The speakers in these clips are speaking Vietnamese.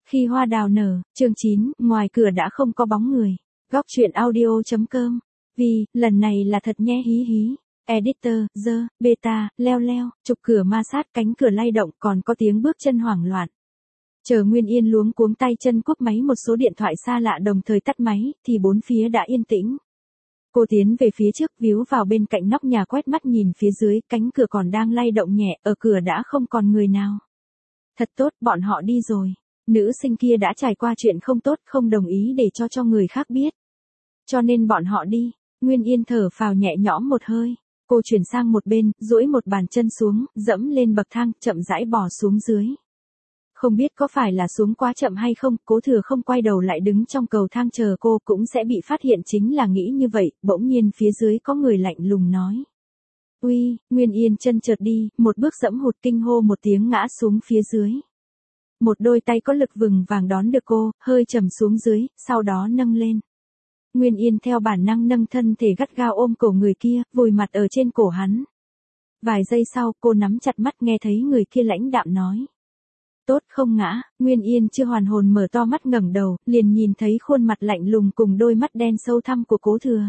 Khi hoa đào nở, chương 9, ngoài cửa đã không có bóng người. Góc truyện audio.com. Vì, lần này là thật nhé hí hí. Editor, beta, leo leo, chụp cửa ma sát cánh cửa lay động còn có tiếng bước chân hoảng loạn. Chờ Nguyên Yên luống cuống tay chân cúp máy một số điện thoại xa lạ đồng thời tắt máy, thì bốn phía đã yên tĩnh. Cô tiến về phía trước víu vào bên cạnh nóc nhà quét mắt nhìn phía dưới, cánh cửa còn đang lay động nhẹ, ở cửa đã không còn người nào. Thật tốt, bọn họ đi rồi. Nữ sinh kia đã trải qua chuyện không tốt, không đồng ý để cho người khác biết. Cho nên bọn họ đi. Nguyên Yên thở phào nhẹ nhõm một hơi. Cô chuyển sang một bên, duỗi một bàn chân xuống, dẫm lên bậc thang, chậm rãi bò xuống dưới. Không biết có phải là xuống quá chậm hay không, Cố Thừa không quay đầu lại đứng trong cầu thang chờ cô cũng sẽ bị phát hiện, chính là nghĩ như vậy, bỗng nhiên phía dưới có người lạnh lùng nói. Uy, Nguyên Yên chân trượt đi, một bước dẫm hụt kinh hô một tiếng ngã xuống phía dưới. Một đôi tay có lực vừng vàng đón được cô, hơi trầm xuống dưới, sau đó nâng lên. Nguyên Yên theo bản năng nâng thân thể gắt gao ôm cổ người kia, vùi mặt ở trên cổ hắn. Vài giây sau, cô nắm chặt mắt nghe thấy người kia lãnh đạm nói. Tốt không ngã. Nguyên Yên chưa hoàn hồn mở to mắt ngẩng đầu, liền nhìn thấy khuôn mặt lạnh lùng cùng đôi mắt đen sâu thẳm của Cố Thừa.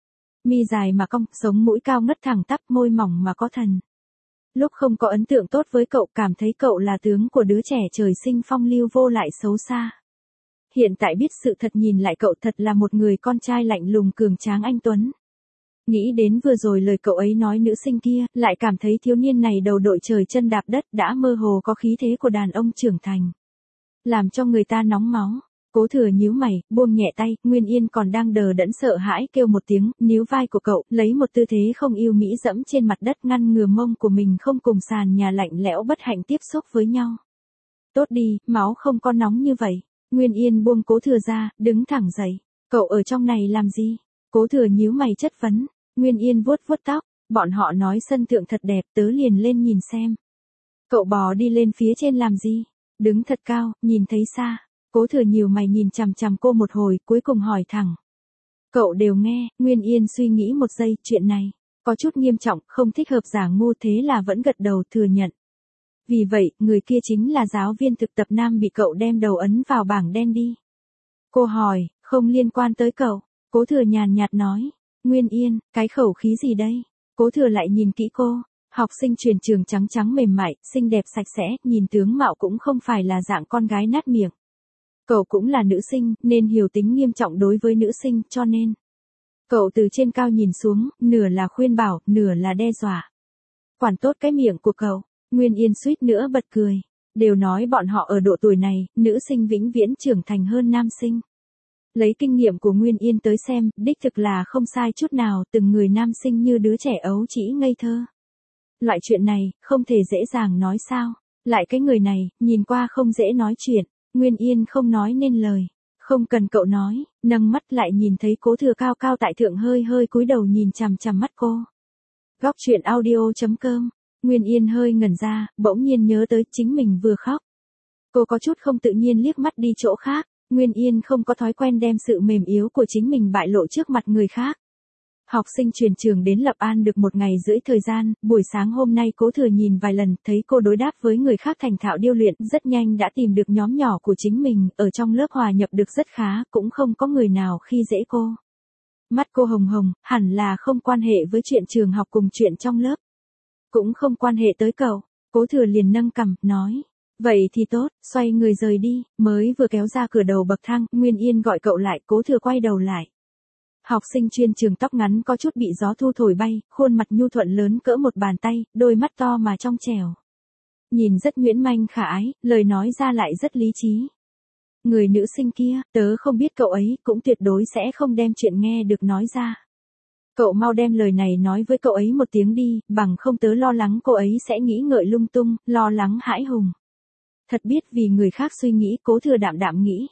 Mi dài mà cong, sống mũi cao ngất thẳng tắp, môi mỏng mà có thần. Lúc không có ấn tượng tốt với cậu, cảm thấy cậu là tướng của đứa trẻ trời sinh phong lưu vô lại xấu xa. Hiện tại biết sự thật nhìn lại cậu thật là một người con trai lạnh lùng cường tráng anh tuấn. Nghĩ đến vừa rồi lời cậu ấy nói nữ sinh kia, lại cảm thấy thiếu niên này đầu đội trời chân đạp đất đã mơ hồ có khí thế của đàn ông trưởng thành. Làm cho người ta nóng máu. Cố Thừa nhíu mày, buông nhẹ tay, Nguyên Yên còn đang đờ đẫn sợ hãi kêu một tiếng, níu vai của cậu, lấy một tư thế không yêu mỹ dẫm trên mặt đất ngăn ngừa mông của mình không cùng sàn nhà lạnh lẽo bất hạnh tiếp xúc với nhau. Tốt đi, máu không có nóng như vậy. Nguyên Yên buông Cố Thừa ra, đứng thẳng dậy. Cậu ở trong này làm gì? Cố Thừa nhíu mày chất vấn. Nguyên Yên vuốt vuốt tóc, bọn họ nói sân thượng thật đẹp, tớ liền lên nhìn xem. Cậu bò đi lên phía trên làm gì? Đứng thật cao, nhìn thấy xa. Cố Thừa nhiều mày nhìn chằm chằm cô một hồi, cuối cùng hỏi thẳng. Cậu đều nghe. Nguyên Yên suy nghĩ một giây, chuyện này có chút nghiêm trọng, không thích hợp giả ngu, thế là vẫn gật đầu thừa nhận. Vì vậy, người kia chính là giáo viên thực tập nam bị cậu đem đầu ấn vào bảng đen đi. Cô hỏi, không liên quan tới cậu. Cố Thừa nhàn nhạt nói. Nguyên Yên, cái khẩu khí gì đây? Cố Thừa lại nhìn kỹ cô. Học sinh truyền trường trắng trắng mềm mại, xinh đẹp sạch sẽ, nhìn tướng mạo cũng không phải là dạng con gái nát miệng. Cậu cũng là nữ sinh, nên hiểu tính nghiêm trọng đối với nữ sinh, cho nên. Cậu từ trên cao nhìn xuống, nửa là khuyên bảo, nửa là đe dọa. Quản tốt cái miệng của cậu. Nguyên Yên suýt nữa bật cười. Đều nói bọn họ ở độ tuổi này, nữ sinh vĩnh viễn trưởng thành hơn nam sinh. Lấy kinh nghiệm của Nguyên Yên tới xem, đích thực là không sai chút nào, từng người nam sinh như đứa trẻ ấu trĩ ngây thơ. Loại chuyện này, không thể dễ dàng nói sao. Lại cái người này, nhìn qua không dễ nói chuyện. Nguyên Yên không nói nên lời. Không cần cậu nói, nâng mắt lại nhìn thấy Cố Thừa cao cao tại thượng hơi hơi cúi đầu nhìn chằm chằm mắt cô. Góc truyện audio.com. Nguyên Yên hơi ngẩn ra, bỗng nhiên nhớ tới chính mình vừa khóc. Cô có chút không tự nhiên liếc mắt đi chỗ khác. Nguyên Yên không có thói quen đem sự mềm yếu của chính mình bại lộ trước mặt người khác. Học sinh truyền trường đến Lập An được 1 ngày rưỡi thời gian, buổi sáng hôm nay Cố Thừa nhìn vài lần, thấy cô đối đáp với người khác thành thạo điêu luyện, rất nhanh đã tìm được nhóm nhỏ của chính mình, ở trong lớp hòa nhập được rất khá, cũng không có người nào khi dễ cô. Mắt cô hồng hồng, hẳn là không quan hệ với chuyện trường học cùng chuyện trong lớp. Cũng không quan hệ tới cậu. Cố Thừa liền nâng cằm, nói. Vậy thì tốt, xoay người rời đi, mới vừa kéo ra cửa đầu bậc thang, Nguyên Yên gọi cậu lại, Cố Thừa quay đầu lại. Học sinh chuyên trường tóc ngắn có chút bị gió thu thổi bay, khuôn mặt nhu thuận lớn cỡ một bàn tay, đôi mắt to mà trong trẻo. Nhìn rất nhuyễn manh khả ái, lời nói ra lại rất lý trí. Người nữ sinh kia, tớ không biết cậu ấy, cũng tuyệt đối sẽ không đem chuyện nghe được nói ra. Cậu mau đem lời này nói với cậu ấy một tiếng đi, bằng không tớ lo lắng cô ấy sẽ nghĩ ngợi lung tung, lo lắng hãi hùng. Thật biết vì người khác suy nghĩ, Cố Thừa đạm đạm nghĩ.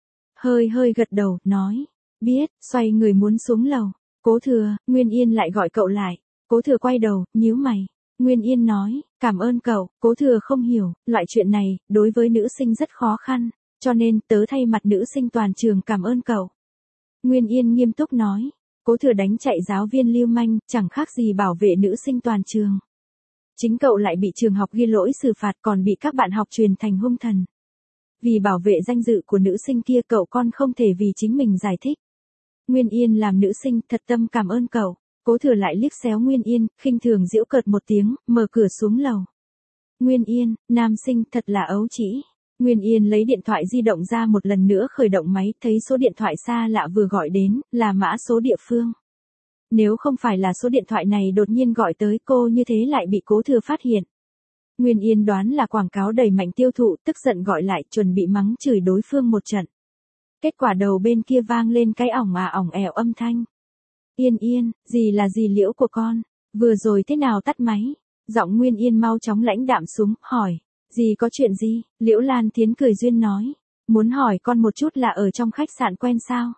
Hơi hơi gật đầu, nói. Biết, xoay người muốn xuống lầu. Cố Thừa, Nguyên Yên lại gọi cậu lại. Cố Thừa quay đầu, nhíu mày. Nguyên Yên nói, cảm ơn cậu. Cố Thừa không hiểu, loại chuyện này, đối với nữ sinh rất khó khăn. Cho nên, tớ thay mặt nữ sinh toàn trường cảm ơn cậu. Nguyên Yên nghiêm túc nói. Cố Thừa đánh chạy giáo viên lưu manh, chẳng khác gì bảo vệ nữ sinh toàn trường. Chính cậu lại bị trường học ghi lỗi xử phạt, còn bị các bạn học truyền thành hung thần. Vì bảo vệ danh dự của nữ sinh kia cậu con không thể vì chính mình giải thích. Nguyên Yên làm nữ sinh thật tâm cảm ơn cậu. Cố Thừa lại liếc xéo Nguyên Yên, khinh thường giễu cợt một tiếng, mở cửa xuống lầu. Nguyên Yên, nam sinh thật là ấu trĩ. Nguyên Yên lấy điện thoại di động ra một lần nữa khởi động máy, thấy số điện thoại xa lạ vừa gọi đến, là mã số địa phương. Nếu không phải là số điện thoại này đột nhiên gọi tới cô như thế lại bị Cố Thừa phát hiện. Nguyên Yên đoán là quảng cáo đẩy mạnh tiêu thụ, tức giận gọi lại, chuẩn bị mắng chửi đối phương một trận. Kết quả đầu bên kia vang lên cái ỏng ẻo âm thanh. Yên Yên, gì là gì liễu của con, vừa rồi thế nào tắt máy? Giọng Nguyên Yên mau chóng lãnh đạm xuống, hỏi. Gì có chuyện gì? Liễu Lan Thiến cười duyên nói. Muốn hỏi con một chút là ở trong khách sạn quen sao?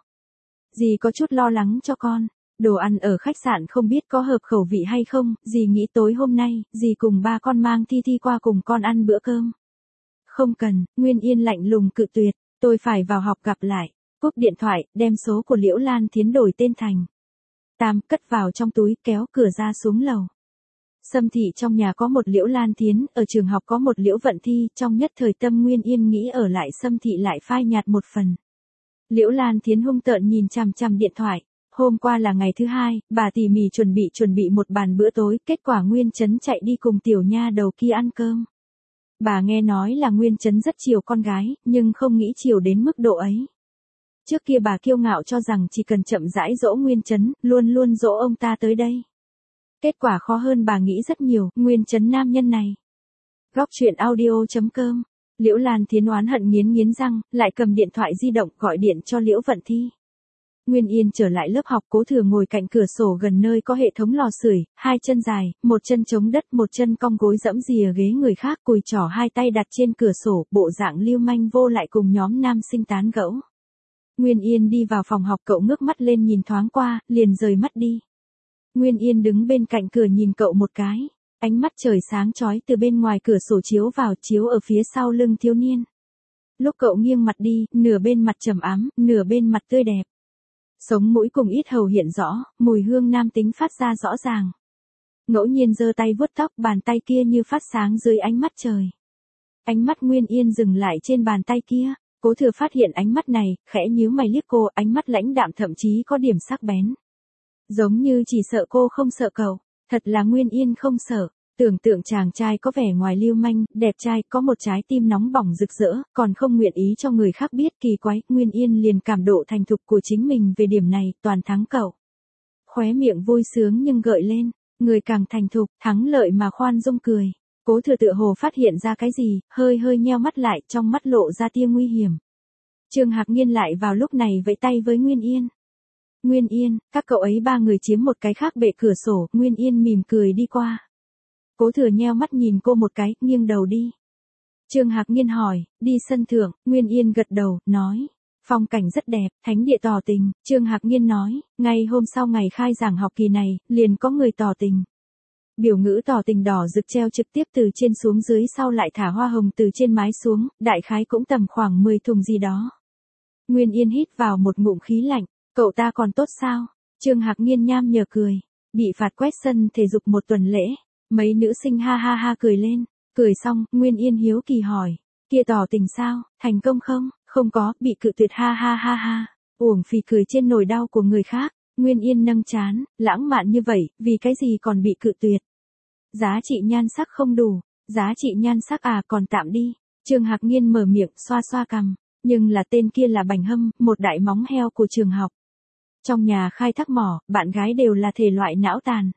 Dì có chút lo lắng cho con. Đồ ăn ở khách sạn không biết có hợp khẩu vị hay không, dì nghĩ tối hôm nay, dì cùng ba con mang Thi Thi qua cùng con ăn bữa cơm. Không cần, Nguyên Yên lạnh lùng cự tuyệt, tôi phải vào học gặp lại. Cúp điện thoại, đem số của Liễu Lan Thiến đổi tên thành Tam, cất vào trong túi, kéo cửa ra xuống lầu. Sâm thị trong nhà có một Liễu Lan Thiến, ở trường học có một Liễu Vận Thi, trong nhất thời tâm Nguyên Yên nghĩ ở lại Sâm thị lại phai nhạt một phần. Liễu Lan Thiến hung tợn nhìn chằm chằm điện thoại. Hôm qua là ngày thứ hai, bà tỉ mỉ chuẩn bị một bàn bữa tối, kết quả Nguyên Chấn chạy đi cùng tiểu nha đầu kia ăn cơm. Bà nghe nói là Nguyên Chấn rất chiều con gái, nhưng không nghĩ chiều đến mức độ ấy. Trước kia bà kiêu ngạo cho rằng chỉ cần chậm rãi dỗ Nguyên Chấn, luôn luôn dỗ ông ta tới đây. Kết quả khó hơn bà nghĩ rất nhiều, Nguyên Chấn nam nhân này. Góc truyện audio.com. Liễu Lan Thiến oán hận nghiến răng, lại cầm điện thoại di động gọi điện cho Liễu Vận Thi. Nguyên Yên trở lại lớp học, Cố Thừa ngồi cạnh cửa sổ gần nơi có hệ thống lò sưởi, hai chân dài, một chân chống đất, một chân cong gối dẫm rìa ghế người khác, cùi trỏ hai tay đặt trên cửa sổ, bộ dạng lưu manh vô lại cùng nhóm nam sinh tán gẫu. Nguyên Yên đi vào phòng học, cậu ngước mắt lên nhìn thoáng qua, liền rời mắt đi. Nguyên Yên đứng bên cạnh cửa nhìn cậu một cái, ánh mắt trời sáng chói từ bên ngoài cửa sổ chiếu vào, chiếu ở phía sau lưng thiếu niên. Lúc cậu nghiêng mặt đi, nửa bên mặt trầm ám, nửa bên mặt tươi đẹp. Sống mũi cùng yết hầu hiện rõ, mùi hương nam tính phát ra rõ ràng. Ngẫu nhiên giơ tay vuốt tóc, bàn tay kia như phát sáng dưới ánh mắt trời. Ánh mắt Nguyên Yên dừng lại trên bàn tay kia, Cố Thừa phát hiện ánh mắt này, khẽ nhíu mày liếc cô, ánh mắt lãnh đạm thậm chí có điểm sắc bén. Giống như chỉ sợ cô không sợ cậu, thật là Nguyên Yên không sợ. Tưởng tượng chàng trai có vẻ ngoài lưu manh, đẹp trai, có một trái tim nóng bỏng rực rỡ, còn không nguyện ý cho người khác biết, kỳ quái, Nguyên Yên liền cảm độ thành thục của chính mình về điểm này, toàn thắng cậu. Khóe miệng vui sướng nhưng gợi lên, người càng thành thục, thắng lợi mà khoan dung cười. Cố Thừa tựa hồ phát hiện ra cái gì, hơi nheo mắt lại, trong mắt lộ ra tia nguy hiểm. Trương Hạc Niên lại vào lúc này vẫy tay với Nguyên Yên. Nguyên Yên, các cậu ấy ba người chiếm một cái khác bệ cửa sổ, Nguyên Yên mỉm cười đi qua. Cố Thừa nheo mắt nhìn cô một cái, nghiêng đầu đi. Trương Hạc Niên hỏi, đi sân thượng, Nguyên Yên gật đầu, nói. Phong cảnh rất đẹp, thánh địa tỏ tình, Trương Hạc Niên nói, ngay hôm sau ngày khai giảng học kỳ này, liền có người tỏ tình. Biểu ngữ tỏ tình đỏ rực treo trực tiếp từ trên xuống dưới, sau lại thả hoa hồng từ trên mái xuống, đại khái cũng tầm khoảng 10 thùng gì đó. Nguyên Yên hít vào một ngụm khí lạnh, cậu ta còn tốt sao? Trương Hạc Niên nham nhở cười, bị phạt quét sân thể dục một tuần lễ. Mấy nữ sinh ha ha cười lên, cười xong, Nguyên Yên hiếu kỳ hỏi, kia tỏ tình sao, thành công không? Không có, bị cự tuyệt ha ha. Uổng phí cười trên nỗi đau của người khác. Nguyên Yên nâng trán, lãng mạn như vậy, vì cái gì còn bị cự tuyệt? Giá trị nhan sắc không đủ, giá trị nhan sắc à, còn tạm đi. Trương Hạc Niên mở miệng, xoa cằm, nhưng là tên kia là Bành Hâm, một đại móng heo của trường học. Trong nhà khai thác mỏ, bạn gái đều là thể loại não tàn.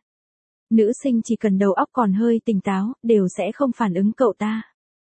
Nữ sinh chỉ cần đầu óc còn hơi tỉnh táo, đều sẽ không phản ứng cậu ta.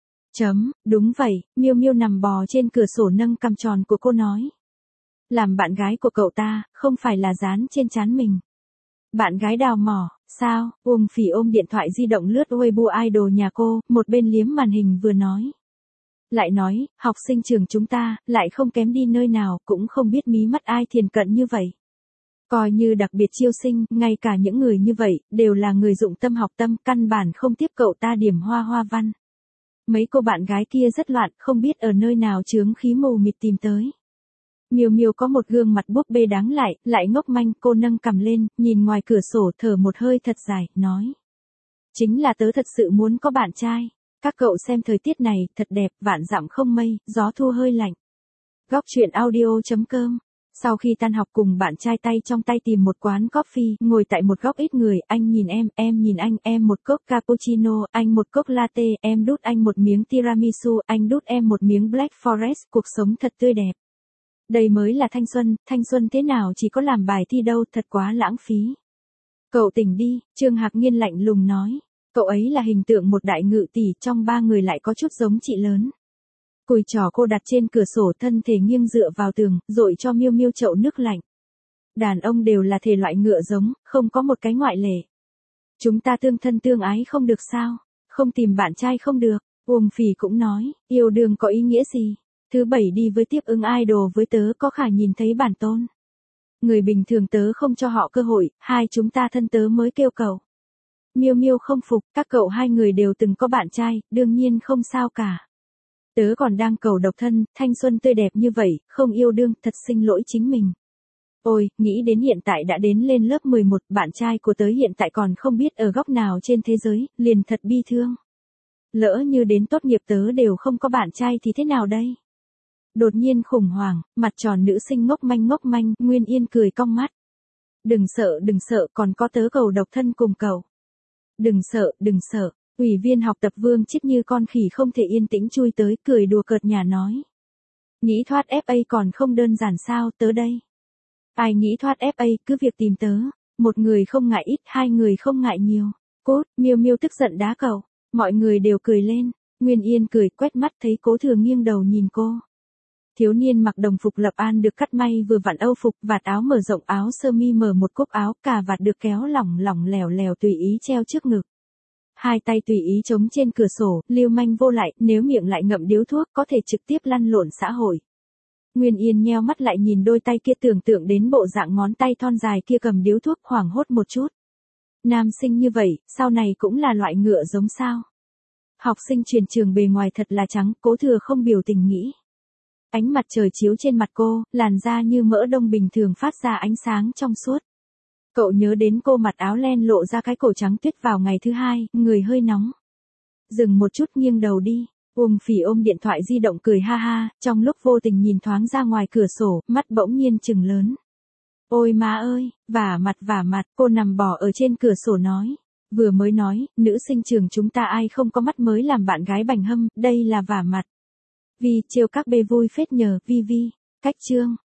Đúng vậy, Miêu Miêu nằm bò trên cửa sổ nâng cằm tròn của cô nói. Làm bạn gái của cậu ta, không phải là dán trên trán mình. Bạn gái đào mỏ, sao? Uông Phỉ ôm điện thoại di động lướt Weibo idol nhà cô, một bên liếm màn hình vừa nói. Lại nói, học sinh trường chúng ta, lại không kém đi nơi nào, cũng không biết mí mắt ai thiền cận như vậy. Coi như đặc biệt chiêu sinh, ngay cả những người như vậy, đều là người dụng tâm học tâm, căn bản không tiếp cậu ta điểm hoa văn. Mấy cô bạn gái kia rất loạn, không biết ở nơi nào chướng khí mù mịt tìm tới. Miêu Miêu có một gương mặt búp bê đáng lại ngốc manh, cô nâng cằm lên, nhìn ngoài cửa sổ thở một hơi thật dài, nói. Chính là tớ thật sự muốn có bạn trai. Các cậu xem thời tiết này, thật đẹp, vạn dặm không mây, gió thu hơi lạnh. Góc truyện audio.com. Sau khi tan học cùng bạn trai tay trong tay tìm một quán coffee, ngồi tại một góc ít người, anh nhìn em nhìn anh, em một cốc cappuccino, anh một cốc latte, em đút anh một miếng tiramisu, anh đút em một miếng Black Forest, cuộc sống thật tươi đẹp. Đây mới là thanh xuân thế nào chỉ có làm bài thi đâu, thật quá lãng phí. Cậu tỉnh đi, Trương Hạc Nhiên lạnh lùng nói. Cậu ấy là hình tượng một đại ngự tỷ, trong ba người lại có chút giống chị lớn. Cùi trỏ cô đặt trên cửa sổ, thân thể nghiêng dựa vào tường, dội cho Miêu Miêu chậu nước lạnh. Đàn ông đều là thể loại ngựa giống, không có một cái ngoại lệ. Chúng ta tương thân tương ái không được sao? Không tìm bạn trai không được. Uông Phỉ cũng nói, yêu đương có ý nghĩa gì? Thứ bảy đi với tiếp ứng idol với tớ có khả nhìn thấy bản tôn. Người bình thường tớ không cho họ cơ hội, hai chúng ta thân tớ mới kêu cầu. Miêu Miêu không phục, các cậu hai người đều từng có bạn trai, đương nhiên không sao cả. Tớ còn đang cầu độc thân, thanh xuân tươi đẹp như vậy, không yêu đương, thật xin lỗi chính mình. Ôi, nghĩ đến hiện tại đã đến lên lớp 11, bạn trai của tớ hiện tại còn không biết ở góc nào trên thế giới, liền thật bi thương. Lỡ như đến tốt nghiệp tớ đều không có bạn trai thì thế nào đây? Đột nhiên khủng hoảng, mặt tròn nữ sinh ngốc manh, Nguyên Yên cười cong mắt. Đừng sợ, còn có tớ cầu độc thân cùng cậu. Đừng sợ. Ủy viên học tập Vương Chiết như con khỉ không thể yên tĩnh chui tới, cười đùa cợt nhả nói. Nghĩ thoát FA còn không đơn giản sao, tớ đây. Ai nghĩ thoát FA, cứ việc tìm tớ. Một người không ngại ít, hai người không ngại nhiều. Cốt, Miêu Miêu tức giận đá cậu. Mọi người đều cười lên. Nguyên Yên cười, quét mắt thấy Cố Thừa nghiêng đầu nhìn cô. Thiếu niên mặc đồng phục Lập An được cắt may vừa vặn âu phục, vạt áo mở rộng, áo sơ mi mở một cúc áo, cà vạt được kéo lỏng lẻo tùy ý treo trước ngực. Hai tay tùy ý chống trên cửa sổ, lưu manh vô lại, nếu miệng lại ngậm điếu thuốc có thể trực tiếp lăn lộn xã hội. Nguyên Yên nheo mắt lại nhìn đôi tay kia, tưởng tượng đến bộ dạng ngón tay thon dài kia cầm điếu thuốc, hoảng hốt một chút. Nam sinh như vậy, sau này cũng là loại ngựa giống sao? Học sinh truyền trường bề ngoài thật là trắng, Cố Thừa không biểu tình nghĩ. Ánh mặt trời chiếu trên mặt cô, làn da như mỡ đông bình thường phát ra ánh sáng trong suốt. Cậu nhớ đến cô mặc áo len lộ ra cái cổ trắng tuyết vào ngày thứ hai, người hơi nóng. Dừng một chút, nghiêng đầu đi. Uông Phỉ ôm điện thoại di động cười ha ha, trong lúc vô tình nhìn thoáng ra ngoài cửa sổ, mắt bỗng nhiên trừng lớn. Ôi má ơi, vả mặt, cô nằm bò ở trên cửa sổ nói. Vừa mới nói, nữ sinh trường chúng ta ai không có mắt mới làm bạn gái bành hâm, đây là vả mặt. Vi trêu các bê vui phết nhờ, Vi. Cách chương.